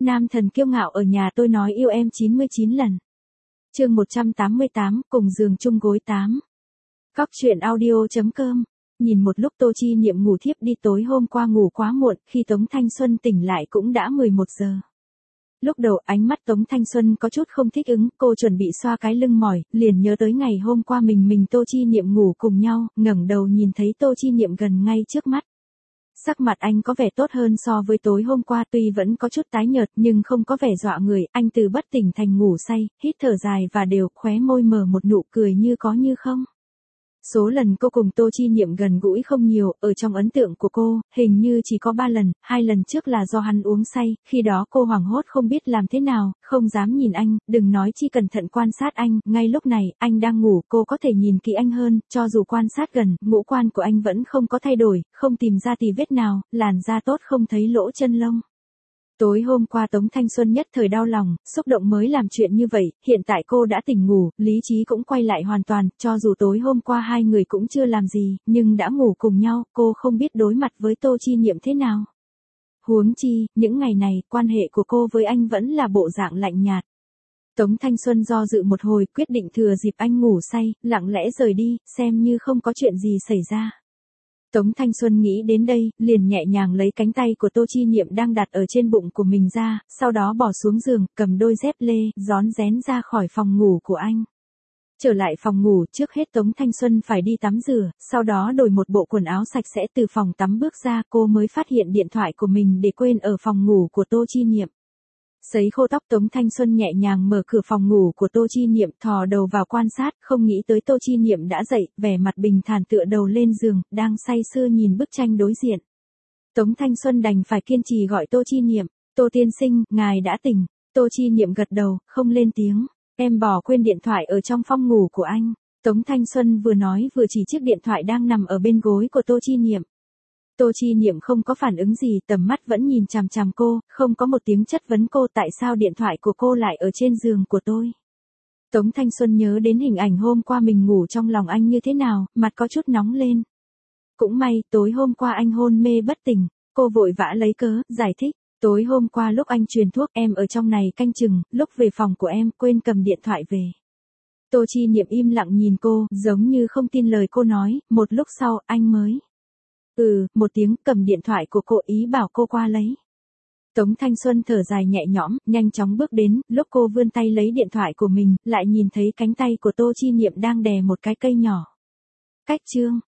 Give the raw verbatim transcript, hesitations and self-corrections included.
nam thần kiêu ngạo ở nhà tôi nói yêu em chín mươi chín lần. Chương một trăm tám mươi tám, cùng giường chung gối tám. Góc truyện audio.com. Nhìn một lúc Tô Chi Niệm ngủ thiếp đi, tối hôm qua ngủ quá muộn, khi Tống Thanh Xuân tỉnh lại cũng đã mười một giờ. Lúc đầu ánh mắt Tống Thanh Xuân có chút không thích ứng, cô chuẩn bị xoa cái lưng mỏi, liền nhớ tới ngày hôm qua mình mình Tô Chi Niệm ngủ cùng nhau, ngẩng đầu nhìn thấy Tô Chi Niệm gần ngay trước mắt. Sắc mặt anh có vẻ tốt hơn so với tối hôm qua, tuy vẫn có chút tái nhợt nhưng không có vẻ dọa người, anh từ bất tỉnh thành ngủ say, hít thở dài và đều, khóe môi mở một nụ cười như có như không. Số lần cô cùng Tô Chi Niệm gần gũi không nhiều, ở trong ấn tượng của cô, hình như chỉ có ba lần, hai lần trước là do hắn uống say, khi đó cô hoảng hốt không biết làm thế nào, không dám nhìn anh, đừng nói chi cẩn thận quan sát anh, ngay lúc này, anh đang ngủ, cô có thể nhìn kỹ anh hơn, cho dù quan sát gần, ngũ quan của anh vẫn không có thay đổi, không tìm ra tì vết nào, làn da tốt không thấy lỗ chân lông. Tối hôm qua Tống Thanh Xuân nhất thời đau lòng, xúc động mới làm chuyện như vậy, hiện tại cô đã tỉnh ngủ, lý trí cũng quay lại hoàn toàn, cho dù tối hôm qua hai người cũng chưa làm gì, nhưng đã ngủ cùng nhau, cô không biết đối mặt với Tô Chi Niệm thế nào. Huống chi, những ngày này, quan hệ của cô với anh vẫn là bộ dạng lạnh nhạt. Tống Thanh Xuân do dự một hồi, quyết định thừa dịp anh ngủ say, lặng lẽ rời đi, xem như không có chuyện gì xảy ra. Tống Thanh Xuân nghĩ đến đây, liền nhẹ nhàng lấy cánh tay của Tô Chi Niệm đang đặt ở trên bụng của mình ra, sau đó bỏ xuống giường, cầm đôi dép lê, rón rén ra khỏi phòng ngủ của anh. Trở lại phòng ngủ, trước hết Tống Thanh Xuân phải đi tắm rửa, sau đó đổi một bộ quần áo sạch sẽ từ phòng tắm bước ra, cô mới phát hiện điện thoại của mình để quên ở phòng ngủ của Tô Chi Niệm. Sấy khô tóc, Tống Thanh Xuân nhẹ nhàng mở cửa phòng ngủ của Tô Chi Niệm, thò đầu vào quan sát, không nghĩ tới Tô Chi Niệm đã dậy, vẻ mặt bình thản tựa đầu lên giường, đang say sưa nhìn bức tranh đối diện. Tống Thanh Xuân đành phải kiên trì gọi Tô Chi Niệm, Tô tiên sinh, ngài đã tỉnh. Tô Chi Niệm gật đầu, không lên tiếng, em bỏ quên điện thoại ở trong phòng ngủ của anh. Tống Thanh Xuân vừa nói vừa chỉ chiếc điện thoại đang nằm ở bên gối của Tô Chi Niệm. Tô Chi Niệm không có phản ứng gì, tầm mắt vẫn nhìn chằm chằm cô, không có một tiếng chất vấn cô tại sao điện thoại của cô lại ở trên giường của tôi. Tống Thanh Xuân nhớ đến hình ảnh hôm qua mình ngủ trong lòng anh như thế nào, mặt có chút nóng lên. Cũng may, tối hôm qua anh hôn mê bất tỉnh, cô vội vã lấy cớ, giải thích, tối hôm qua lúc anh truyền thuốc em ở trong này canh chừng, lúc về phòng của em quên cầm điện thoại về. Tô Chi Niệm im lặng nhìn cô, giống như không tin lời cô nói, một lúc sau, anh mới. Ừ, một tiếng, cầm điện thoại của cô, ý bảo cô qua lấy. Tống Thanh Xuân thở dài nhẹ nhõm, nhanh chóng bước đến, lúc cô vươn tay lấy điện thoại của mình, lại nhìn thấy cánh tay của Tô Chi Niệm đang đè một cái cây nhỏ. Cách chương,